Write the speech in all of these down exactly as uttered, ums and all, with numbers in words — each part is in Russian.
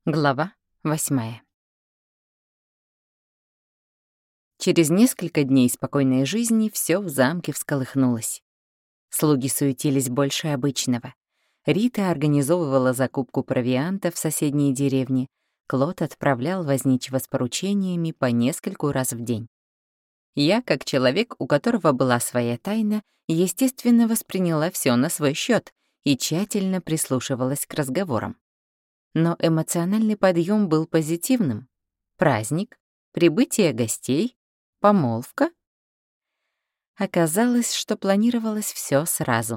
Глава восьмая. Через несколько дней спокойной жизни все в замке всколыхнулось. Слуги суетились больше обычного. Рита организовывала закупку провианта в соседней деревне. Клод отправлял возничего с поручениями по нескольку раз в день. Я, как человек, у которого была своя тайна, естественно, восприняла все на свой счет и тщательно прислушивалась к разговорам. Но эмоциональный подъем был позитивным. Праздник, прибытие гостей, помолвка. Оказалось, что планировалось все сразу.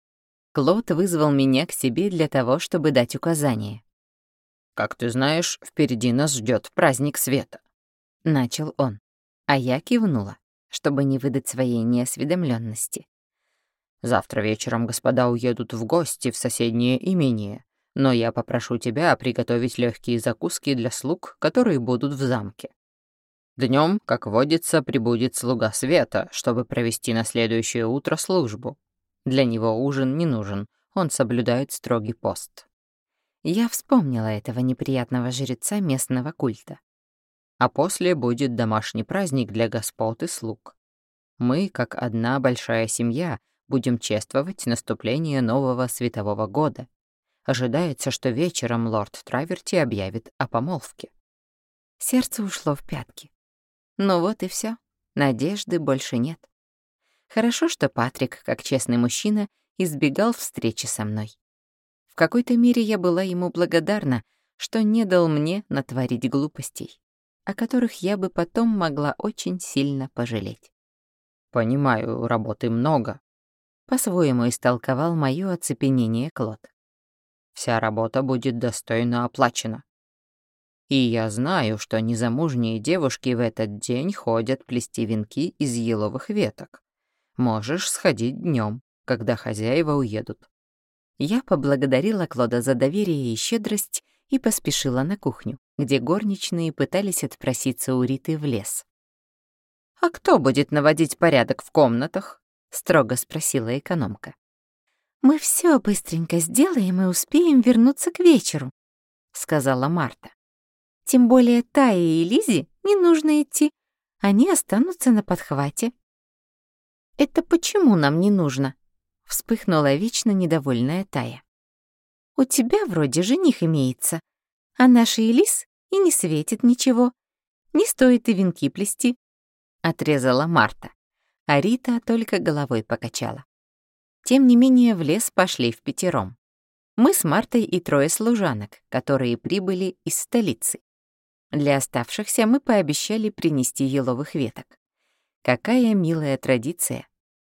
Клод вызвал меня к себе для того, чтобы дать указания. «Как ты знаешь, впереди нас ждет праздник света», — начал он, а я кивнула, чтобы не выдать своей неосведомленности. «Завтра вечером господа уедут в гости в соседнее имение, но я попрошу тебя приготовить легкие закуски для слуг, которые будут в замке. Днем, как водится, прибудет слуга света, чтобы провести на следующее утро службу. Для него ужин не нужен, он соблюдает строгий пост». Я вспомнила этого неприятного жреца местного культа. А после будет домашний праздник для господ и слуг. Мы, как одна большая семья, будем чествовать наступление нового светового года. Ожидается, что вечером лорд Траверти объявит о помолвке. Сердце ушло в пятки. Ну вот и все. Надежды больше нет. Хорошо, что Патрик, как честный мужчина, избегал встречи со мной. В какой-то мере я была ему благодарна, что не дал мне натворить глупостей, о которых я бы потом могла очень сильно пожалеть. «Понимаю, работы много», — по-своему истолковал моё оцепенение Клод. «Вся работа будет достойно оплачена. И я знаю, что незамужние девушки в этот день ходят плести венки из еловых веток. Можешь сходить днем, когда хозяева уедут». Я поблагодарила Клода за доверие и щедрость и поспешила на кухню, где горничные пытались отпроситься у Риты в лес. «А кто будет наводить порядок в комнатах?» — строго спросила экономка. «Мы все быстренько сделаем и успеем вернуться к вечеру», — сказала Марта. «Тем более Тае и Лизе не нужно идти, они останутся на подхвате». «Это почему нам не нужно?» — вспыхнула вечно недовольная Тая. «У тебя вроде жених имеется, а нашей Элис и не светит ничего. Не стоит и венки плести», — отрезала Марта, а Рита только головой покачала. Тем не менее в лес пошли впятером. Мы с Мартой и трое служанок, которые прибыли из столицы. Для оставшихся мы пообещали принести еловых веток. Какая милая традиция.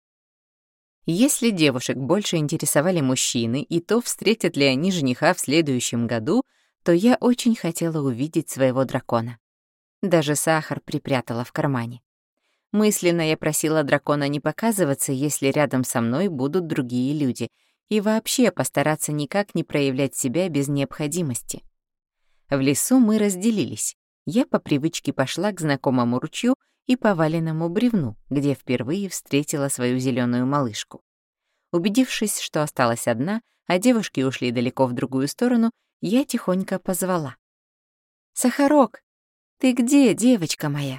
Если девушек больше интересовали мужчины и то, встретят ли они жениха в следующем году, то я очень хотела увидеть своего дракона. Даже сахар припрятала в кармане. Мысленно я просила дракона не показываться, если рядом со мной будут другие люди, и вообще постараться никак не проявлять себя без необходимости. В лесу мы разделились. Я по привычке пошла к знакомому ручью и поваленному бревну, где впервые встретила свою зеленую малышку. Убедившись, что осталась одна, а девушки ушли далеко в другую сторону, я тихонько позвала. «Сахарок, ты где, девочка моя?»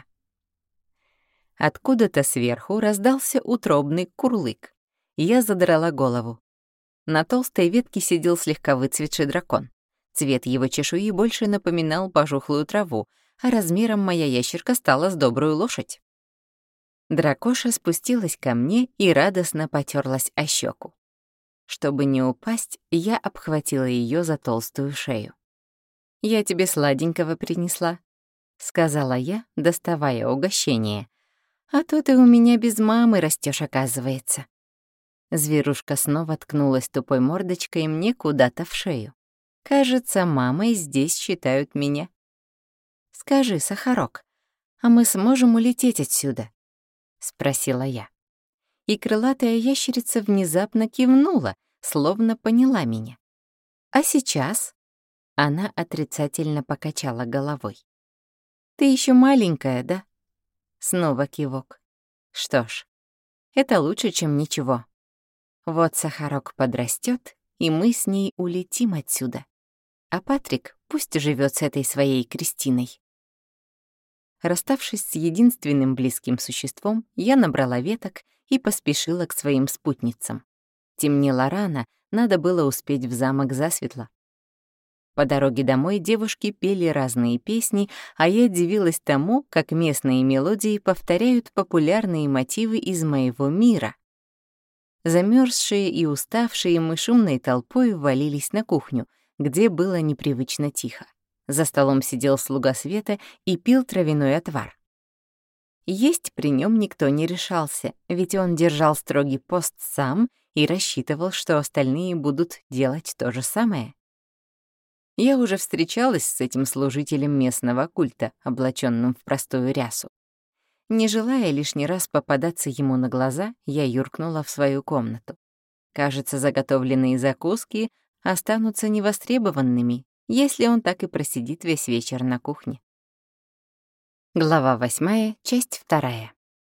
Откуда-то сверху раздался утробный курлык. Я задрала голову. На толстой ветке сидел слегка выцветший дракон. Цвет его чешуи больше напоминал пожухлую траву, а размером моя ящерка стала с добрую лошадь. Дракоша спустилась ко мне и радостно потерлась о щеку. Чтобы не упасть, я обхватила ее за толстую шею. «Я тебе сладенького принесла», — сказала я, доставая угощение. «А то ты у меня без мамы растёшь, оказывается». Зверушка снова ткнулась тупой мордочкой мне куда-то в шею. Кажется, мамой здесь считают меня. «Скажи, Сахарок, а мы сможем улететь отсюда?» — спросила я. И крылатая ящерица внезапно кивнула, словно поняла меня. «А сейчас?» — она отрицательно покачала головой. «Ты еще маленькая, да?» Снова кивок. Что ж, это лучше, чем ничего. Вот Сахарок подрастет, и мы с ней улетим отсюда. А Патрик пусть живет с этой своей Кристиной. Расставшись с единственным близким существом, я набрала веток и поспешила к своим спутницам. Темнело рано, надо было успеть в замок засветло. По дороге домой девушки пели разные песни, а я дивилась тому, как местные мелодии повторяют популярные мотивы из моего мира. Замерзшие и уставшие мы шумной толпой ввалились на кухню, где было непривычно тихо. За столом сидел слуга Света и пил травяной отвар. Есть при нем никто не решался, ведь он держал строгий пост сам и рассчитывал, что остальные будут делать то же самое. Я уже встречалась с этим служителем местного культа, облаченным в простую рясу. Не желая лишний раз попадаться ему на глаза, я юркнула в свою комнату. Кажется, заготовленные закуски останутся невостребованными, если он так и просидит весь вечер на кухне. Глава восьмая, часть вторая.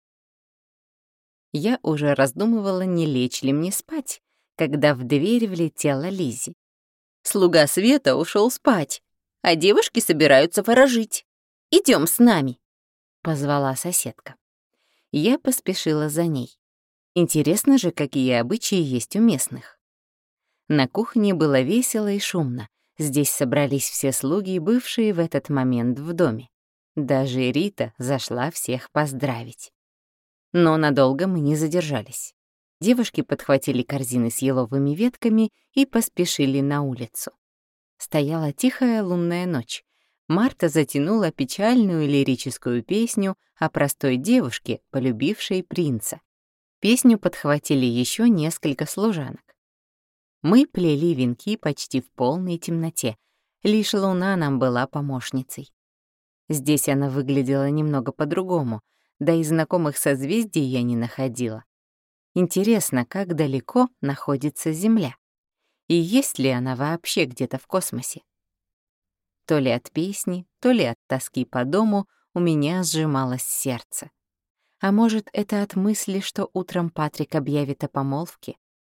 Я уже раздумывала, не лечь ли мне спать, когда в дверь влетела Лиззи. «Слуга Света ушел спать, а девушки собираются ворожить. Идем с нами», — позвала соседка. Я поспешила за ней. Интересно же, какие обычаи есть у местных. На кухне было весело и шумно. Здесь собрались все слуги, бывшие в этот момент в доме. Даже Рита зашла всех поздравить. Но надолго мы не задержались. Девушки подхватили корзины с еловыми ветками и поспешили на улицу. Стояла тихая лунная ночь. Марта затянула печальную лирическую песню о простой девушке, полюбившей принца. Песню подхватили еще несколько служанок. Мы плели венки почти в полной темноте. Лишь луна нам была помощницей. Здесь она выглядела немного по-другому, да и знакомых созвездий я не находила. Интересно, как далеко находится Земля? И есть ли она вообще где-то в космосе? То ли от песни, то ли от тоски по дому у меня сжималось сердце. А может, это от мысли, что утром Патрик объявит о помолвке?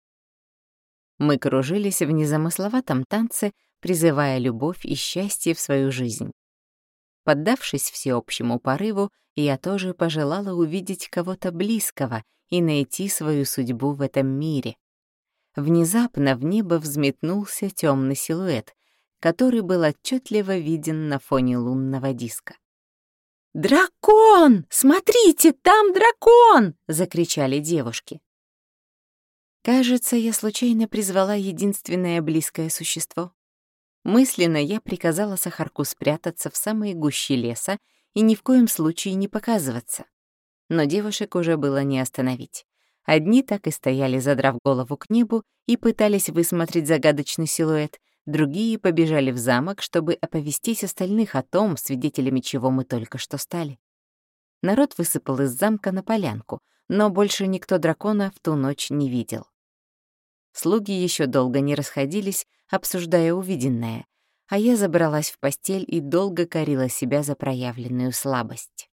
Мы кружились в незамысловатом танце, призывая любовь и счастье в свою жизнь. Поддавшись всеобщему порыву, я тоже пожелала увидеть кого-то близкого и найти свою судьбу в этом мире. Внезапно в небо взметнулся темный силуэт, который был отчетливо виден на фоне лунного диска. «Дракон! Смотрите, там дракон!» — закричали девушки. Кажется, я случайно призвала единственное близкое существо. Мысленно я приказала Сахарку спрятаться в самой гуще леса и ни в коем случае не показываться. Но девушек уже было не остановить. Одни так и стояли, задрав голову к небу, и пытались высмотреть загадочный силуэт, другие побежали в замок, чтобы оповестить остальных о том, свидетелями чего мы только что стали. Народ высыпал из замка на полянку, но больше никто дракона в ту ночь не видел. Слуги еще долго не расходились, обсуждая увиденное, а я забралась в постель и долго корила себя за проявленную слабость.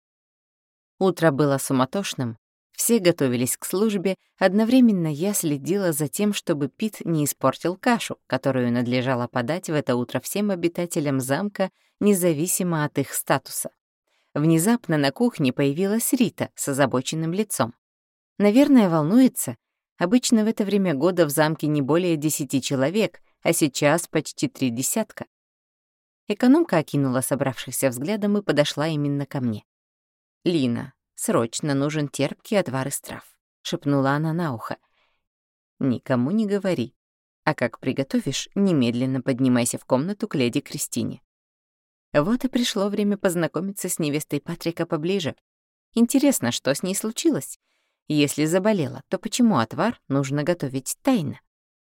Утро было суматошным, все готовились к службе, одновременно я следила за тем, чтобы Пит не испортил кашу, которую надлежало подать в это утро всем обитателям замка, независимо от их статуса. Внезапно на кухне появилась Рита с озабоченным лицом. Наверное, волнуется. Обычно в это время года в замке не более десяти человек, а сейчас почти три десятка. Экономка окинула собравшихся взглядом и подошла именно ко мне. «Лина, срочно нужен терпкий отвар из трав», — шепнула она на ухо. «Никому не говори. А как приготовишь, немедленно поднимайся в комнату к леди Кристине». Вот и пришло время познакомиться с невестой Патрика поближе. Интересно, что с ней случилось? Если заболела, то почему отвар нужно готовить тайно?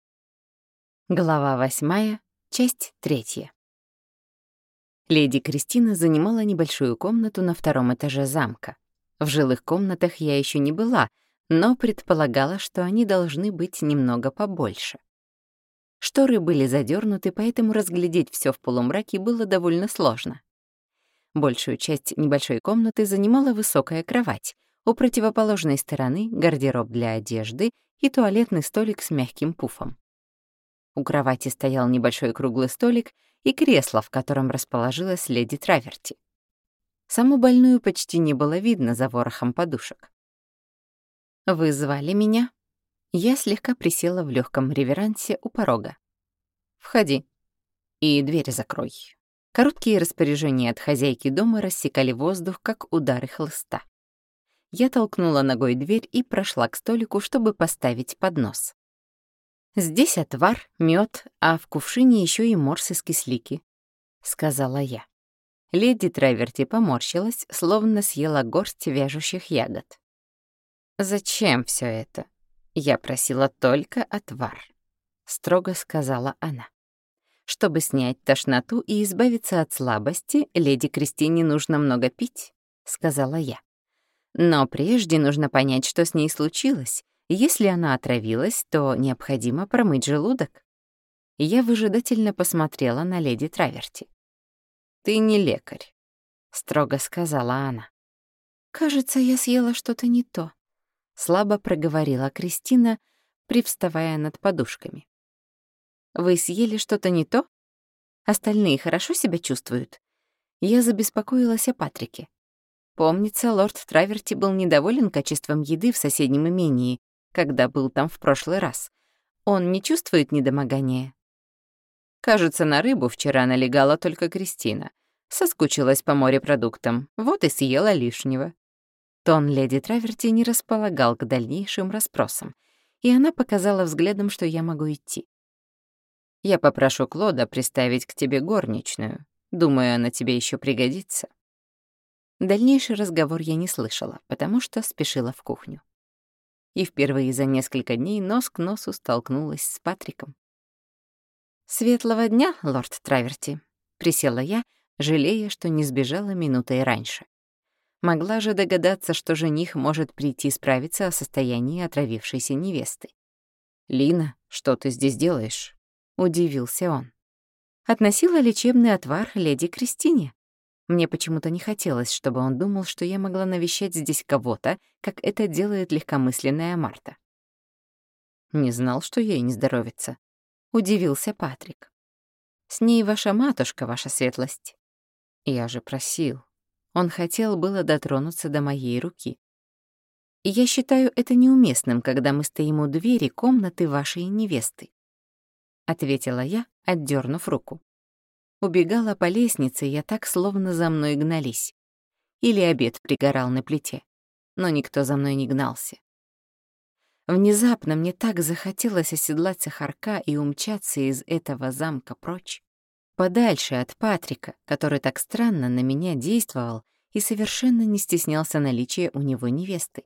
Глава восьмая, часть третья. Леди Кристина занимала небольшую комнату на втором этаже замка. В жилых комнатах я еще не была, но предполагала, что они должны быть немного побольше. Шторы были задернуты, поэтому разглядеть все в полумраке было довольно сложно. Большую часть небольшой комнаты занимала высокая кровать, у противоположной стороны — гардероб для одежды и туалетный столик с мягким пуфом. У кровати стоял небольшой круглый столик и кресло, в котором расположилась леди Траверти. Саму больную почти не было видно за ворохом подушек. «Вы звали меня?» Я слегка присела в легком реверансе у порога. «Входи. И дверь закрой». Короткие распоряжения от хозяйки дома рассекали воздух, как удары хлыста. Я толкнула ногой дверь и прошла к столику, чтобы поставить поднос. «Здесь отвар, мед, а в кувшине еще и морс из кислики», — сказала я. Леди Траверти поморщилась, словно съела горсть вяжущих ягод. «Зачем все это? Я просила только отвар», — строго сказала она. «Чтобы снять тошноту и избавиться от слабости, леди Кристине нужно много пить», — сказала я. «Но прежде нужно понять, что с ней случилось. Если она отравилась, то необходимо промыть желудок». Я выжидательно посмотрела на леди Траверти. «Ты не лекарь», — строго сказала она. «Кажется, я съела что-то не то», — слабо проговорила Кристина, привставая над подушками. «Вы съели что-то не то? Остальные хорошо себя чувствуют?» Я забеспокоилась о Патрике. Помнится, лорд Траверти был недоволен качеством еды в соседнем имении, когда был там в прошлый раз. Он не чувствует недомогания? Кажется, на рыбу вчера налегала только Кристина. Соскучилась по морепродуктам, вот и съела лишнего. Тон леди Траверти не располагал к дальнейшим расспросам, и она показала взглядом, что я могу идти. «Я попрошу Клода приставить к тебе горничную. Думаю, она тебе еще пригодится». Дальнейший разговор я не слышала, потому что спешила в кухню. И впервые за несколько дней нос к носу столкнулась с Патриком. «Светлого дня, лорд Траверти», — присела я, жалея, что не сбежала минутой раньше. Могла же догадаться, что жених может прийти справиться о состоянии отравившейся невесты. «Лина, что ты здесь делаешь?» — удивился он. «Относила лечебный отвар леди Кристине. Мне почему-то не хотелось, чтобы он думал, что я могла навещать здесь кого-то, как это делает легкомысленная Марта». «Не знал, что ей не здоровится», — удивился Патрик. «С ней ваша матушка, ваша светлость». «Я же просил». Он хотел было дотронуться до моей руки. «И я считаю это неуместным, когда мы стоим у двери комнаты вашей невесты», — ответила я, отдернув руку. Убегала по лестнице, я так, словно за мной гнались. Или обед пригорал на плите, но никто за мной не гнался. Внезапно мне так захотелось оседлать Сахарка и умчаться из этого замка прочь, подальше от Патрика, который так странно на меня действовал и совершенно не стеснялся наличия у него невесты.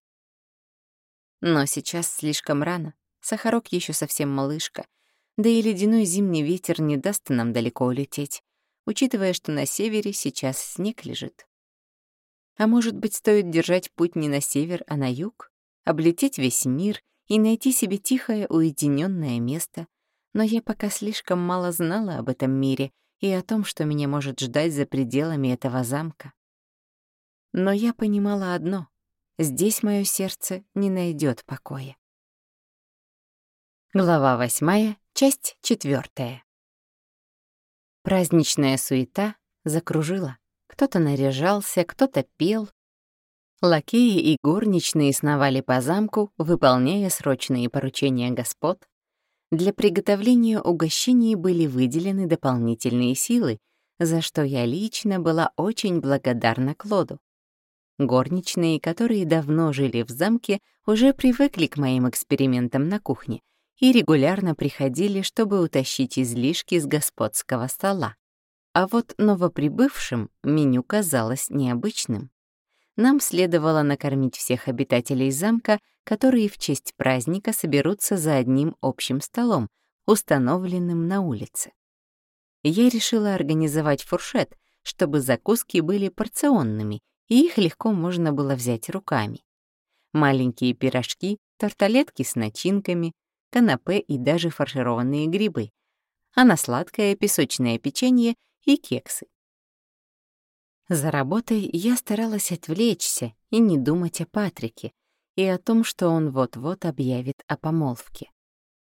Но сейчас слишком рано, Сахарок еще совсем малышка, да и ледяной зимний ветер не даст нам далеко улететь, учитывая, что на севере сейчас снег лежит. А может быть, стоит держать путь не на север, а на юг, облететь весь мир и найти себе тихое, уединенное место, но я пока слишком мало знала об этом мире и о том, что меня может ждать за пределами этого замка. Но я понимала одно — здесь мое сердце не найдет покоя. Глава восьмая, часть четвертая. Праздничная суета закружила. Кто-то наряжался, кто-то пел. Лакеи и горничные сновали по замку, выполняя срочные поручения господ. Для приготовления угощений были выделены дополнительные силы, за что я лично была очень благодарна Клоду. Горничные, которые давно жили в замке, уже привыкли к моим экспериментам на кухне и регулярно приходили, чтобы утащить излишки с господского стола. А вот новоприбывшим меню казалось необычным. Нам следовало накормить всех обитателей замка, которые в честь праздника соберутся за одним общим столом, установленным на улице. Я решила организовать фуршет, чтобы закуски были порционными, и их легко можно было взять руками. Маленькие пирожки, тарталетки с начинками, канапе и даже фаршированные грибы, а на сладкое песочное печенье и кексы. За работой я старалась отвлечься и не думать о Патрике и о том, что он вот-вот объявит о помолвке.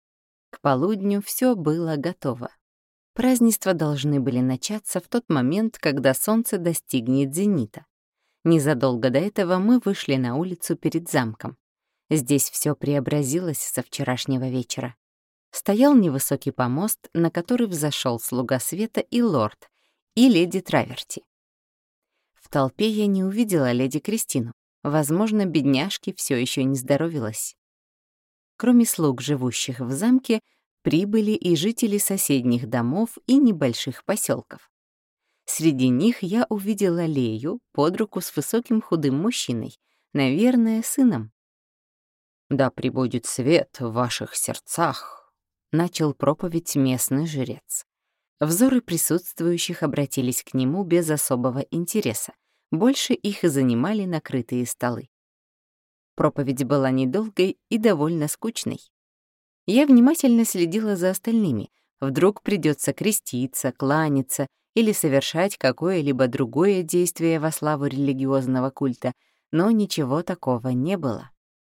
К полудню все было готово. Празднества должны были начаться в тот момент, когда солнце достигнет зенита. Незадолго до этого мы вышли на улицу перед замком. Здесь все преобразилось со вчерашнего вечера. Стоял невысокий помост, на который взошел слуга света и лорд, и леди Траверти. В толпе я не увидела леди Кристину. Возможно, бедняжке все еще не здоровилось. Кроме слуг, живущих в замке, прибыли и жители соседних домов и небольших поселков. Среди них я увидела Лею под руку с высоким худым мужчиной, наверное, сыном. «Да пребудет свет в ваших сердцах», — начал проповедь местный жрец. Взоры присутствующих обратились к нему без особого интереса. Больше их занимали накрытые столы. Проповедь была недолгой и довольно скучной. Я внимательно следила за остальными. Вдруг придется креститься, кланяться или совершать какое-либо другое действие во славу религиозного культа, но ничего такого не было.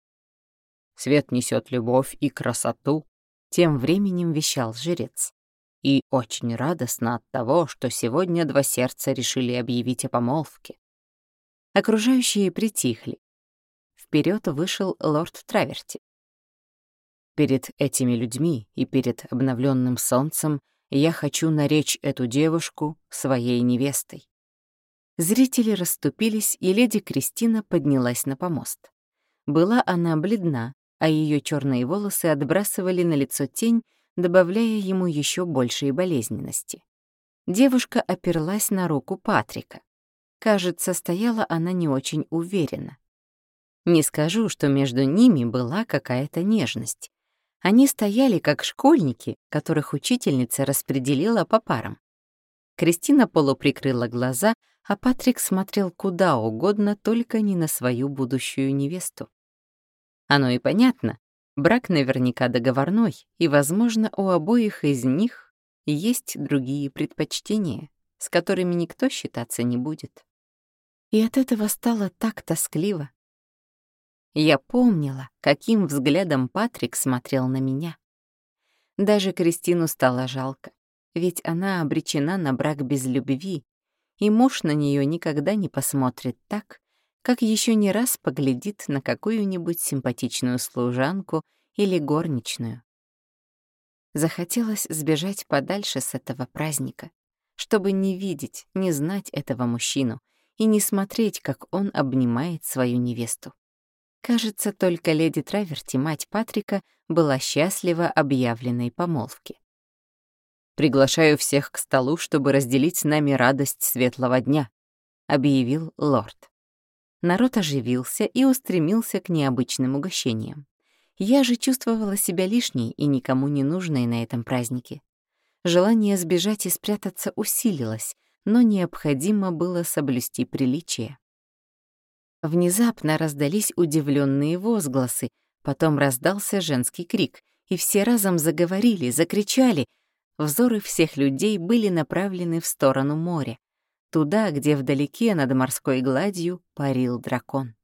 «Свет несет любовь и красоту», — тем временем вещал жрец. «И очень радостно от того, что сегодня два сердца решили объявить о помолвке». Окружающие притихли. Вперед вышел лорд Траверти. «Перед этими людьми и перед обновленным солнцем я хочу наречь эту девушку своей невестой». Зрители расступились, и леди Кристина поднялась на помост. Была она бледна, а ее черные волосы отбрасывали на лицо тень, добавляя ему еще большей болезненности. Девушка оперлась на руку Патрика. Кажется, стояла она не очень уверенно. Не скажу, что между ними была какая-то нежность. Они стояли как школьники, которых учительница распределила по парам. Кристина полуприкрыла глаза, а Патрик смотрел куда угодно, только не на свою будущую невесту. Оно и понятно. Брак наверняка договорной, и, возможно, у обоих из них есть другие предпочтения, с которыми никто считаться не будет. И от этого стало так тоскливо. Я помнила, каким взглядом Патрик смотрел на меня. Даже Кристину стало жалко, ведь она обречена на брак без любви, и муж на нее никогда не посмотрит так, как еще не раз поглядит на какую-нибудь симпатичную служанку или горничную. Захотелось сбежать подальше с этого праздника, чтобы не видеть, не знать этого мужчину и не смотреть, как он обнимает свою невесту. Кажется, только леди Траверти, мать Патрика, была счастлива объявленной помолвке. «Приглашаю всех к столу, чтобы разделить с нами радость светлого дня», — объявил лорд. Народ оживился и устремился к необычным угощениям. Я же чувствовала себя лишней и никому не нужной на этом празднике. Желание сбежать и спрятаться усилилось, но необходимо было соблюсти приличие. Внезапно раздались удивленные возгласы, потом раздался женский крик, и все разом заговорили, закричали. Взоры всех людей были направлены в сторону моря, туда, где вдалеке над морской гладью парил дракон.